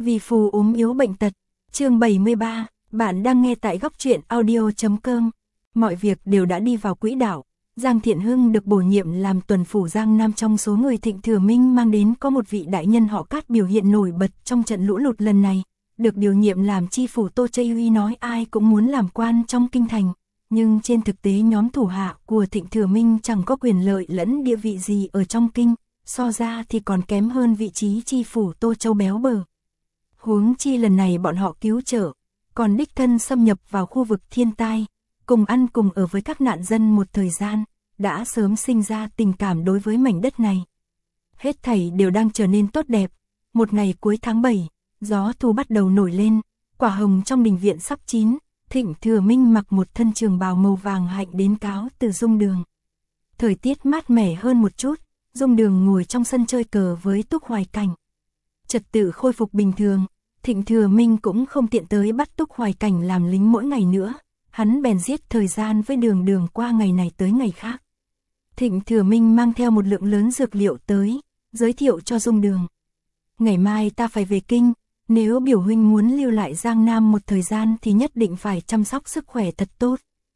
Vì phù ốm yếu bệnh tật. Chương 73, bạn đang nghe tại góc truyện audio.com. Mọi việc đều đã đi vào quỹ đạo. Giang Thiện Hưng được bổ nhiệm làm tuần phủ Giang Nam. Trong số người Thịnh Thừa Minh mang đến có một vị đại nhân họ Cát biểu hiện nổi bật trong trận lũ lụt lần này. Được điều nhiệm làm chi phủ Tô Chây Huy nói ai cũng muốn làm quan trong kinh thành. Nhưng trên thực tế nhóm thủ hạ của Thịnh Thừa Minh chẳng có quyền lợi lẫn địa vị gì ở trong kinh. So ra thì còn kém hơn vị trí chi phủ Tô Châu béo bở. Huống chi lần này bọn họ cứu trợ, còn đích thân xâm nhập vào khu vực thiên tai, cùng ăn cùng ở với các nạn dân một thời gian, đã sớm sinh ra tình cảm đối với mảnh đất này. Hết thảy đều đang trở nên tốt đẹp. Một ngày cuối tháng 7, gió thu bắt đầu nổi lên, quả hồng trong đình viện sắp chín. Thịnh Thừa Minh mặc một thân trường bào màu vàng hạnh đến cáo từ Dung Đường. Thời tiết mát mẻ hơn một chút, Dung Đường ngồi trong sân chơi cờ với Túc Hoài Cảnh. Trật tự khôi phục bình thường, Thịnh Thừa Minh cũng không tiện tới bắt Túc Hoài Cảnh làm lính mỗi ngày nữa, hắn bèn giết thời gian với Đường qua ngày này tới ngày khác. Thịnh Thừa Minh mang theo một lượng lớn dược liệu tới, giới thiệu cho Dung Đường. Ngày mai ta phải về kinh, nếu biểu huynh muốn lưu lại Giang Nam một thời gian thì nhất định phải chăm sóc sức khỏe thật tốt.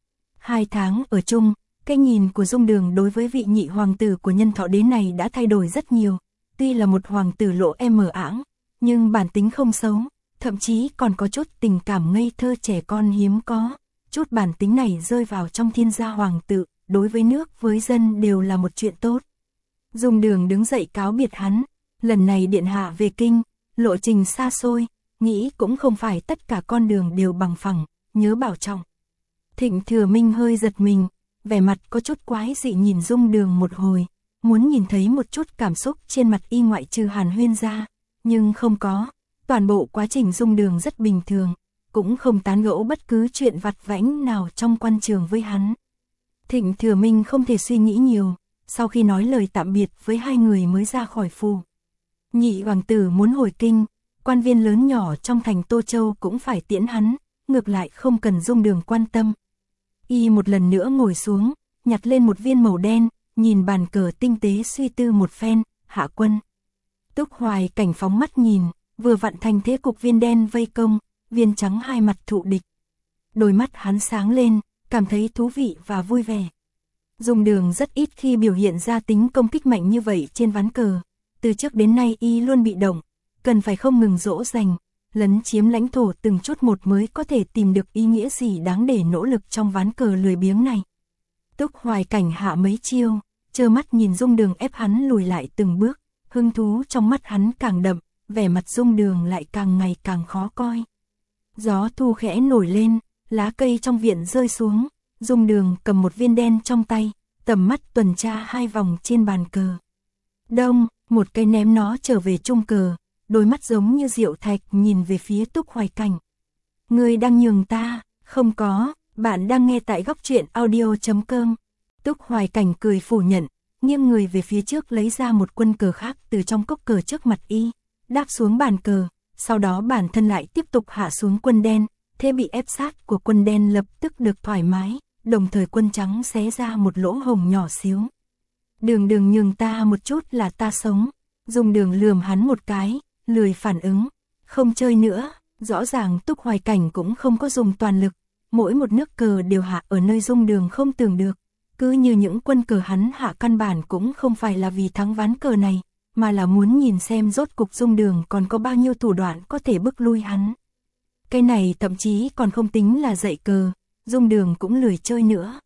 2 tháng ở chung, cái nhìn của Dung Đường đối với vị nhị hoàng tử của Nhân Thọ Đế này đã thay đổi rất nhiều. Tuy là một hoàng tử lộ mờ ảng, nhưng bản tính không xấu, thậm chí còn có chút tình cảm ngây thơ trẻ con hiếm có. Chút bản tính này rơi vào trong thiên gia hoàng tử, đối với nước với dân đều là một chuyện tốt. Dung Đường đứng dậy cáo biệt hắn, lần này điện hạ về kinh, lộ trình xa xôi, nghĩ cũng không phải tất cả con đường đều bằng phẳng, nhớ bảo trọng. Thịnh Thừa Minh hơi giật mình, vẻ mặt có chút quái dị nhìn Dung Đường một hồi, muốn nhìn thấy một chút cảm xúc trên mặt y ngoại trừ hàn huyên ra, nhưng không có. Toàn bộ quá trình Dung Đường rất bình thường, cũng không tán gẫu bất cứ chuyện vặt vãnh nào trong quan trường với hắn. Thịnh Thừa Minh không thể suy nghĩ nhiều, sau khi nói lời tạm biệt với hai người mới ra khỏi phủ. Nhị hoàng tử muốn hồi kinh, quan viên lớn nhỏ trong thành Tô Châu cũng phải tiễn hắn, ngược lại không cần Dung Đường quan tâm. Y một lần nữa ngồi xuống, nhặt lên một viên màu đen, nhìn bàn cờ tinh tế suy tư một phen, hạ quân. Túc Hoài Cảnh phóng mắt nhìn, vừa vặn thành thế cục viên đen vây công, viên trắng hai mặt thụ địch. Đôi mắt hắn sáng lên, cảm thấy thú vị và vui vẻ. Dung Đường rất ít khi biểu hiện ra tính công kích mạnh như vậy trên ván cờ. Từ trước đến nay y luôn bị động, cần phải không ngừng dỗ dành, lấn chiếm lãnh thổ từng chút một mới có thể tìm được ý nghĩa gì đáng để nỗ lực trong ván cờ lười biếng này. Túc Hoài Cảnh hạ mấy chiêu, trơ mắt nhìn Dung Đường ép hắn lùi lại từng bước, hứng thú trong mắt hắn càng đậm, vẻ mặt Dung Đường lại càng ngày càng khó coi. Gió thu khẽ nổi lên, lá cây trong viện rơi xuống, Dung Đường cầm một viên đen trong tay, tầm mắt tuần tra 2 vòng trên bàn cờ. Đông, một cây ném nó trở về chung cờ, đôi mắt giống như diệu thạch nhìn về phía Túc Hoài Cảnh. Người đang nhường ta, không có, bạn đang nghe tại góc truyện audio.com. Túc Hoài Cảnh cười phủ nhận, nghiêng người về phía trước lấy ra một quân cờ khác từ trong cốc cờ trước mặt y, đáp xuống bàn cờ, sau đó bản thân lại tiếp tục hạ xuống quân đen, thế bị ép sát của quân đen lập tức được thoải mái, đồng thời quân trắng xé ra một lỗ hổng nhỏ xíu. Đường nhường ta một chút là ta sống. Dung Đường lườm hắn một cái, lười phản ứng, không chơi nữa. Rõ ràng Túc Hoài Cảnh cũng không có dùng toàn lực, mỗi một nước cờ đều hạ ở nơi Dung Đường không tưởng được. Cứ như những quân cờ hắn hạ căn bản cũng không phải là vì thắng ván cờ này, mà là muốn nhìn xem rốt cục Dung Đường còn có bao nhiêu thủ đoạn có thể bức lui hắn. Cái này thậm chí còn không tính là dạy cờ, Dung Đường cũng lười chơi nữa.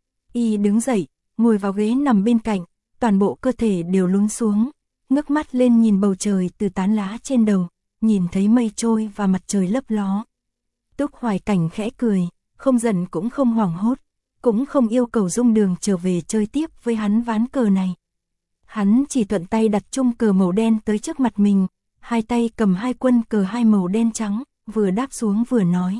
Y đứng dậy, ngồi vào ghế nằm bên cạnh, toàn bộ cơ thể đều lún xuống, ngước mắt lên nhìn bầu trời từ tán lá trên đầu, nhìn thấy mây trôi và mặt trời lấp ló. Túc Hoài Cảnh khẽ cười, không giận cũng không hoảng hốt, cũng không yêu cầu Dung Đường trở về chơi tiếp với hắn ván cờ này. Hắn chỉ thuận tay đặt chung cờ màu đen tới trước mặt mình, hai tay cầm 2 quân cờ 2 màu đen trắng, vừa đáp xuống vừa nói.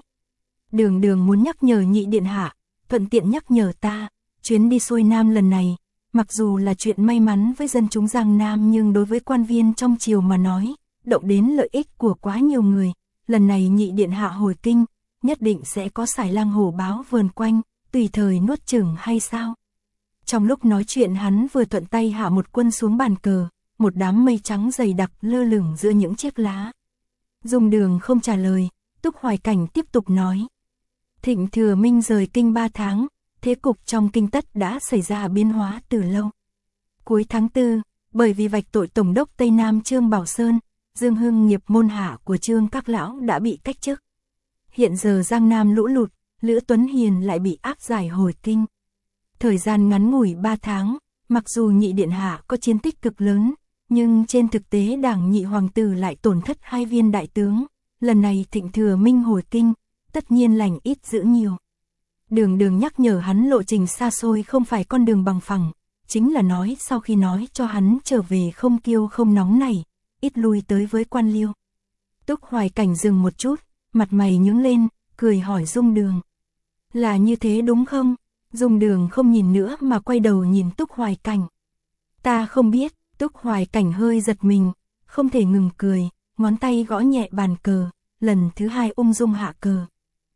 Đường muốn nhắc nhở nhị điện hạ, thuận tiện nhắc nhở ta, chuyến đi xuôi Nam lần này, mặc dù là chuyện may mắn với dân chúng Giang Nam nhưng đối với quan viên trong triều mà nói, động đến lợi ích của quá nhiều người. Lần này nhị điện hạ hồi kinh, nhất định sẽ có sải lang hổ báo vờn quanh, tùy thời nuốt chửng hay sao? Trong lúc nói chuyện hắn vừa thuận tay hạ một quân xuống bàn cờ, một đám mây trắng dày đặc lơ lửng giữa những chiếc lá. Dung Đường không trả lời, Túc Hoài Cảnh tiếp tục nói. Thịnh Thừa Minh rời kinh 3 tháng, thế cục trong kinh tất đã xảy ra biến hóa từ lâu. Cuối tháng 4, bởi vì vạch tội Tổng đốc Tây Nam Trương Bảo Sơn, Dương Hưng Nghiệp môn hạ của Trương các lão đã bị cách chức. Hiện giờ Giang Nam lũ lụt, Lữ Tuấn Hiền lại bị áp giải hồi kinh. Thời gian ngắn ngủi 3 tháng, mặc dù nhị điện hạ có chiến tích cực lớn, nhưng trên thực tế đảng nhị hoàng tử lại tổn thất 2 viên đại tướng. Lần này Thịnh Thừa Minh hồi kinh, tất nhiên lành ít dữ nhiều. Đường nhắc nhở hắn lộ trình xa xôi không phải con đường bằng phẳng, chính là nói sau khi nói cho hắn trở về không kiêu không nóng này, ít lui tới với quan liêu. Túc Hoài Cảnh dừng một chút, mặt mày nhướng lên, cười hỏi Dung Đường. Là như thế đúng không? Dung Đường không nhìn nữa mà quay đầu nhìn Túc Hoài Cảnh. Ta không biết. Túc Hoài Cảnh hơi giật mình, không thể ngừng cười, ngón tay gõ nhẹ bàn cờ, lần thứ 2 ung dung hạ cờ.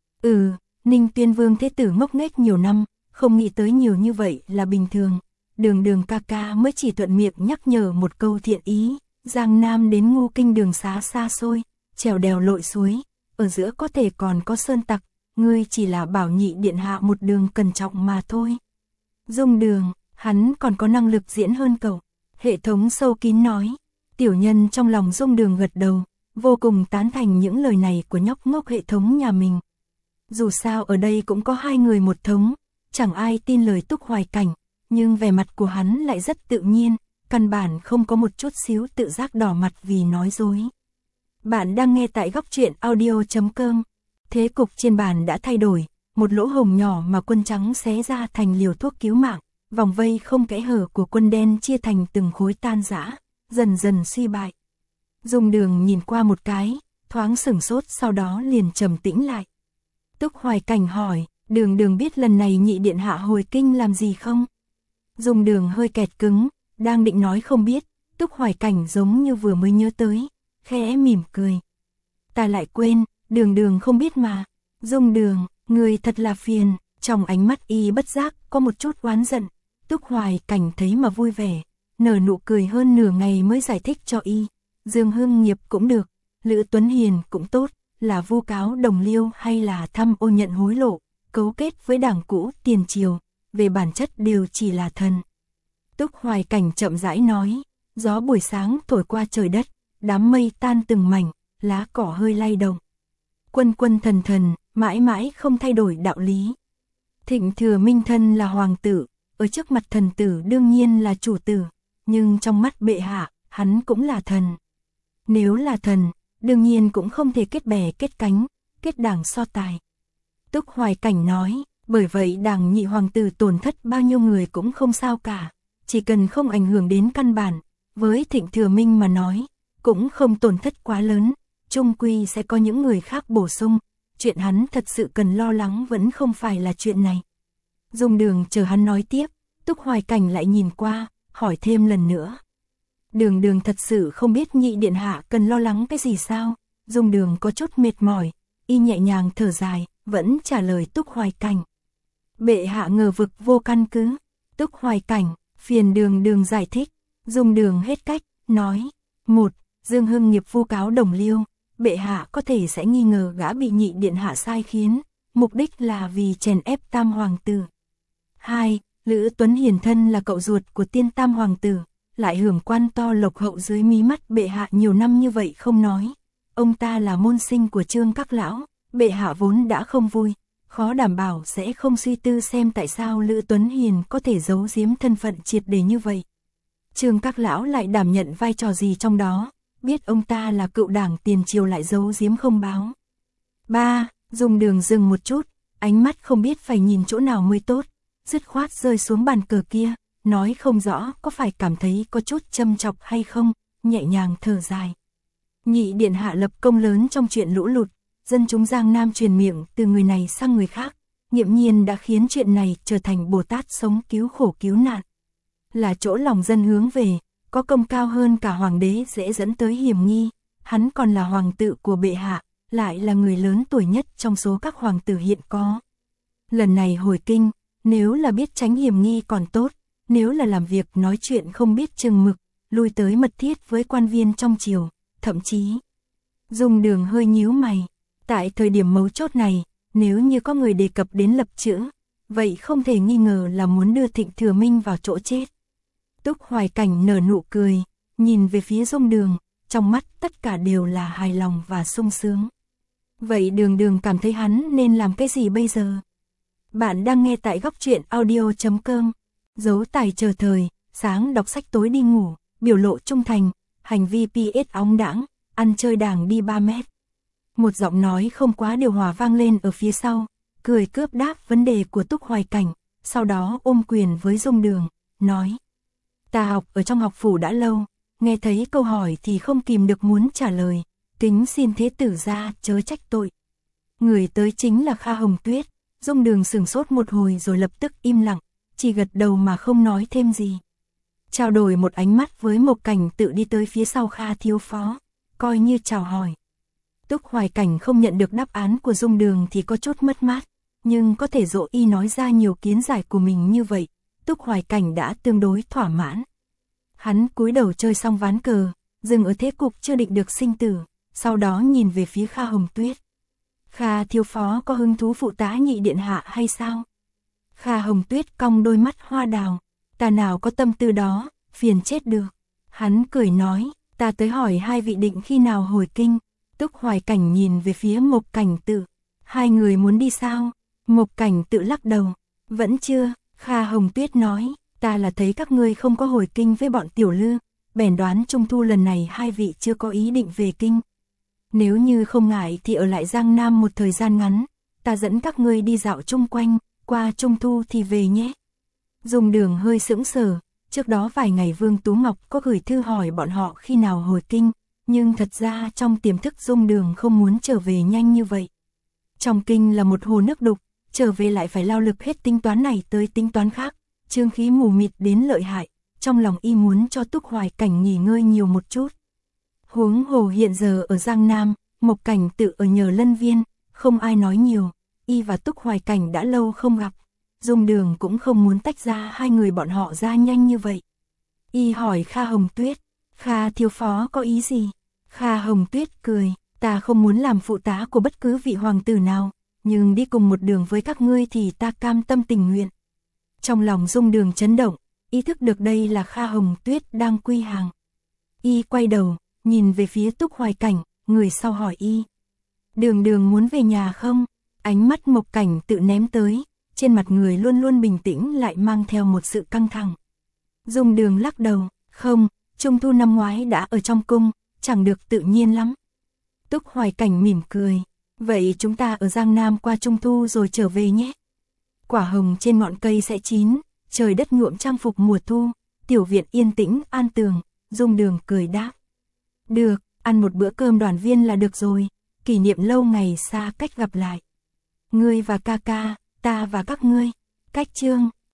Ninh Tuyên Vương thế tử ngốc nghếch nhiều năm, không nghĩ tới nhiều như vậy là bình thường. Đường ca ca mới chỉ thuận miệng nhắc nhở một câu thiện ý, Giang Nam đến Ngô Kinh đường xá xa xôi, trèo đèo lội suối, ở giữa có thể còn có sơn tặc, ngươi chỉ là bảo nhị điện hạ một đường cẩn trọng mà thôi. Dung Đường, hắn còn có năng lực diễn hơn cậu. Hệ thống sâu kín nói, tiểu nhân trong lòng Dung Đường gật đầu, vô cùng tán thành những lời này của nhóc ngốc hệ thống nhà mình. Dù sao ở đây cũng có 2 người một thống, chẳng ai tin lời Túc Hoài Cảnh, nhưng vẻ mặt của hắn lại rất tự nhiên, căn bản không có một chút xíu tự giác đỏ mặt vì nói dối. Bạn đang nghe tại góc truyện audio.com. Thế cục trên bàn đã thay đổi, một lỗ hổng nhỏ mà quân trắng xé ra thành liều thuốc cứu mạng. Vòng vây không kẽ hở của quân đen chia thành từng khối tan rã, dần dần suy bại. Dung Đường nhìn qua một cái, thoáng sửng sốt sau đó liền trầm tĩnh lại. Túc Hoài Cảnh hỏi, Đường biết lần này nhị điện hạ hồi kinh làm gì không? Dung Đường hơi kẹt cứng, đang định nói không biết, Túc Hoài Cảnh giống như vừa mới nhớ tới, khẽ mỉm cười. Ta lại quên, Đường không biết mà. Dung Đường, người thật là phiền, trong ánh mắt y bất giác có một chút oán giận. Túc Hoài Cảnh thấy mà vui vẻ, nở nụ cười hơn nửa ngày mới giải thích cho y. Dương Hưng Nghiệp cũng được, Lữ Tuấn Hiền cũng tốt, là vu cáo đồng liêu hay là thăm ô nhận hối lộ, cấu kết với đảng cũ tiền triều, về bản chất đều chỉ là thần. Túc Hoài Cảnh chậm rãi nói, gió buổi sáng thổi qua trời đất, đám mây tan từng mảnh, lá cỏ hơi lay động. Quân thần, mãi mãi không thay đổi đạo lý. Thịnh Thừa Minh thân là hoàng tử, ở trước mặt thần tử đương nhiên là chủ tử, nhưng trong mắt bệ hạ, hắn cũng là thần. Nếu là thần, đương nhiên cũng không thể kết bè kết cánh, kết đảng so tài. Túc Hoài Cảnh nói, bởi vậy đảng nhị hoàng tử tổn thất bao nhiêu người cũng không sao cả, chỉ cần không ảnh hưởng đến căn bản, với Thịnh Thừa Minh mà nói, cũng không tổn thất quá lớn, chung quy sẽ có những người khác bổ sung, chuyện hắn thật sự cần lo lắng vẫn không phải là chuyện này. Dung Đường chờ hắn nói tiếp, Túc Hoài Cảnh lại nhìn qua, hỏi thêm lần nữa. Đường thật sự không biết nhị điện hạ cần lo lắng cái gì sao? Dung Đường có chút mệt mỏi, y nhẹ nhàng thở dài, vẫn trả lời Túc Hoài Cảnh. Bệ hạ ngờ vực vô căn cứ. Túc Hoài Cảnh, phiền Đường giải thích. Dung Đường hết cách, nói. 1. Dương Hưng Nghiệp vu cáo đồng liêu, bệ hạ có thể sẽ nghi ngờ gã bị nhị điện hạ sai khiến, mục đích là vì chèn ép tam hoàng tử. 2. Lữ Tuấn Hiền thân là cậu ruột của tiên tam hoàng tử, lại hưởng quan to lộc hậu dưới mí mắt bệ hạ nhiều năm như vậy không nói. Ông ta là môn sinh của Trương các lão, bệ hạ vốn đã không vui, khó đảm bảo sẽ không suy tư xem tại sao Lữ Tuấn Hiền có thể giấu giếm thân phận triệt để như vậy. Trương các lão lại đảm nhận vai trò gì trong đó, biết ông ta là cựu đảng tiền triều lại giấu giếm không báo. 3. Dung Đường dừng một chút, ánh mắt không biết phải nhìn chỗ nào mới tốt, dứt khoát rơi xuống bàn cờ kia, nói không rõ có phải cảm thấy có chút châm chọc hay không, nhẹ nhàng thở dài. Nhị điện hạ lập công lớn trong chuyện lũ lụt, dân chúng Giang Nam truyền miệng từ người này sang người khác, nghiễm nhiên đã khiến chuyện này trở thành Bồ Tát sống cứu khổ cứu nạn. Là chỗ lòng dân hướng về, có công cao hơn cả hoàng đế dễ dẫn tới hiểm nghi, hắn còn là hoàng tử của bệ hạ, lại là người lớn tuổi nhất trong số các hoàng tử hiện có. Lần này hồi kinh, nếu là biết tránh hiểm nghi còn tốt, nếu là làm việc nói chuyện không biết chừng mực, lui tới mật thiết với quan viên trong triều, thậm chí Dung Đường hơi nhíu mày. Tại thời điểm mấu chốt này, nếu như có người đề cập đến Lập Chữ, vậy không thể nghi ngờ là muốn đưa Thịnh Thừa Minh vào chỗ chết. Túc Hoài Cảnh nở nụ cười, nhìn về phía Dung Đường, trong mắt tất cả đều là hài lòng và sung sướng. Vậy Đường Đường cảm thấy hắn nên làm cái gì bây giờ? Bạn đang nghe tại góc truyện audio.com. Dấu tài chờ thời, sáng đọc sách tối đi ngủ, biểu lộ trung thành, hành vi PS óng đãng, ăn chơi đàng đi 3 mét. Một giọng nói không quá điều hòa vang lên ở phía sau, cười cướp đáp vấn đề của Túc Hoài Cảnh, sau đó ôm quyền với Dung Đường, nói: Ta học ở trong học phủ đã lâu, nghe thấy câu hỏi thì không kìm được muốn trả lời, kính xin thế tử gia chớ trách tội. Người tới chính là Kha Hồng Tuyết. Dung Đường sửng sốt một hồi rồi lập tức im lặng, chỉ gật đầu mà không nói thêm gì. Trao đổi một ánh mắt với Mộc Cảnh Tự đi tới phía sau Kha thiếu phó, coi như chào hỏi. Túc Hoài Cảnh không nhận được đáp án của Dung Đường thì có chút mất mát, nhưng có thể dỗ y nói ra nhiều kiến giải của mình như vậy, Túc Hoài Cảnh đã tương đối thỏa mãn. Hắn cúi đầu chơi xong ván cờ, dừng ở thế cục chưa định được sinh tử, sau đó nhìn về phía Kha Hồng Tuyết. Kha thiếu phó có hứng thú phụ tá nhị điện hạ hay sao? Kha Hồng Tuyết cong đôi mắt hoa đào, ta nào có tâm tư đó, phiền chết được. Hắn cười nói, ta tới hỏi hai vị định khi nào hồi kinh. Túc Hoài Cảnh nhìn về phía Mộc Cảnh Tự, hai người muốn đi sao? Mộc Cảnh Tự lắc đầu, vẫn chưa. Kha Hồng Tuyết nói, ta là thấy các ngươi không có hồi kinh với bọn tiểu lư, bèn đoán trung thu lần này hai vị chưa có ý định về kinh. Nếu như không ngại thì ở lại Giang Nam một thời gian ngắn, ta dẫn các ngươi đi dạo chung quanh, qua trung thu thì về nhé. Dung Đường hơi sững sờ, trước đó vài ngày Vương Tú Ngọc có gửi thư hỏi bọn họ khi nào hồi kinh, nhưng thật ra trong tiềm thức Dung Đường không muốn trở về nhanh như vậy. Trong kinh là một hồ nước đục, trở về lại phải lao lực hết tính toán này tới tính toán khác, chương khí mù mịt đến lợi hại, trong lòng y muốn cho Túc Hoài Cảnh nghỉ ngơi nhiều một chút. Huống hồ hiện giờ ở Giang Nam, Mộc Cảnh Tự ở Nhờ Lân Viên, không ai nói nhiều, y và Túc Hoài Cảnh đã lâu không gặp. Dung Đường cũng không muốn tách ra hai người bọn họ ra nhanh như vậy. Y hỏi Kha Hồng Tuyết, Kha thiếu phó có ý gì? Kha Hồng Tuyết cười, ta không muốn làm phụ tá của bất cứ vị hoàng tử nào, nhưng đi cùng một đường với các ngươi thì ta cam tâm tình nguyện. Trong lòng Dung Đường chấn động, ý thức được đây là Kha Hồng Tuyết đang quy hàng. Y quay đầu, nhìn về phía Túc Hoài Cảnh, người sau hỏi y. Đường Đường muốn về nhà không? Ánh mắt Mộc Cảnh Tự ném tới, trên mặt người luôn luôn bình tĩnh lại mang theo một sự căng thẳng. Dung Đường lắc đầu, không, trung thu năm ngoái đã ở trong cung, chẳng được tự nhiên lắm. Túc Hoài Cảnh mỉm cười, vậy chúng ta ở Giang Nam qua trung thu rồi trở về nhé. Quả hồng trên ngọn cây sẽ chín, trời đất nhuộm trang phục mùa thu, tiểu viện yên tĩnh an tường. Dung Đường cười đáp, được, ăn một bữa cơm đoàn viên là được rồi, kỷ niệm lâu ngày xa cách gặp lại. Ngươi và ca ca, ta và các ngươi. Cách chương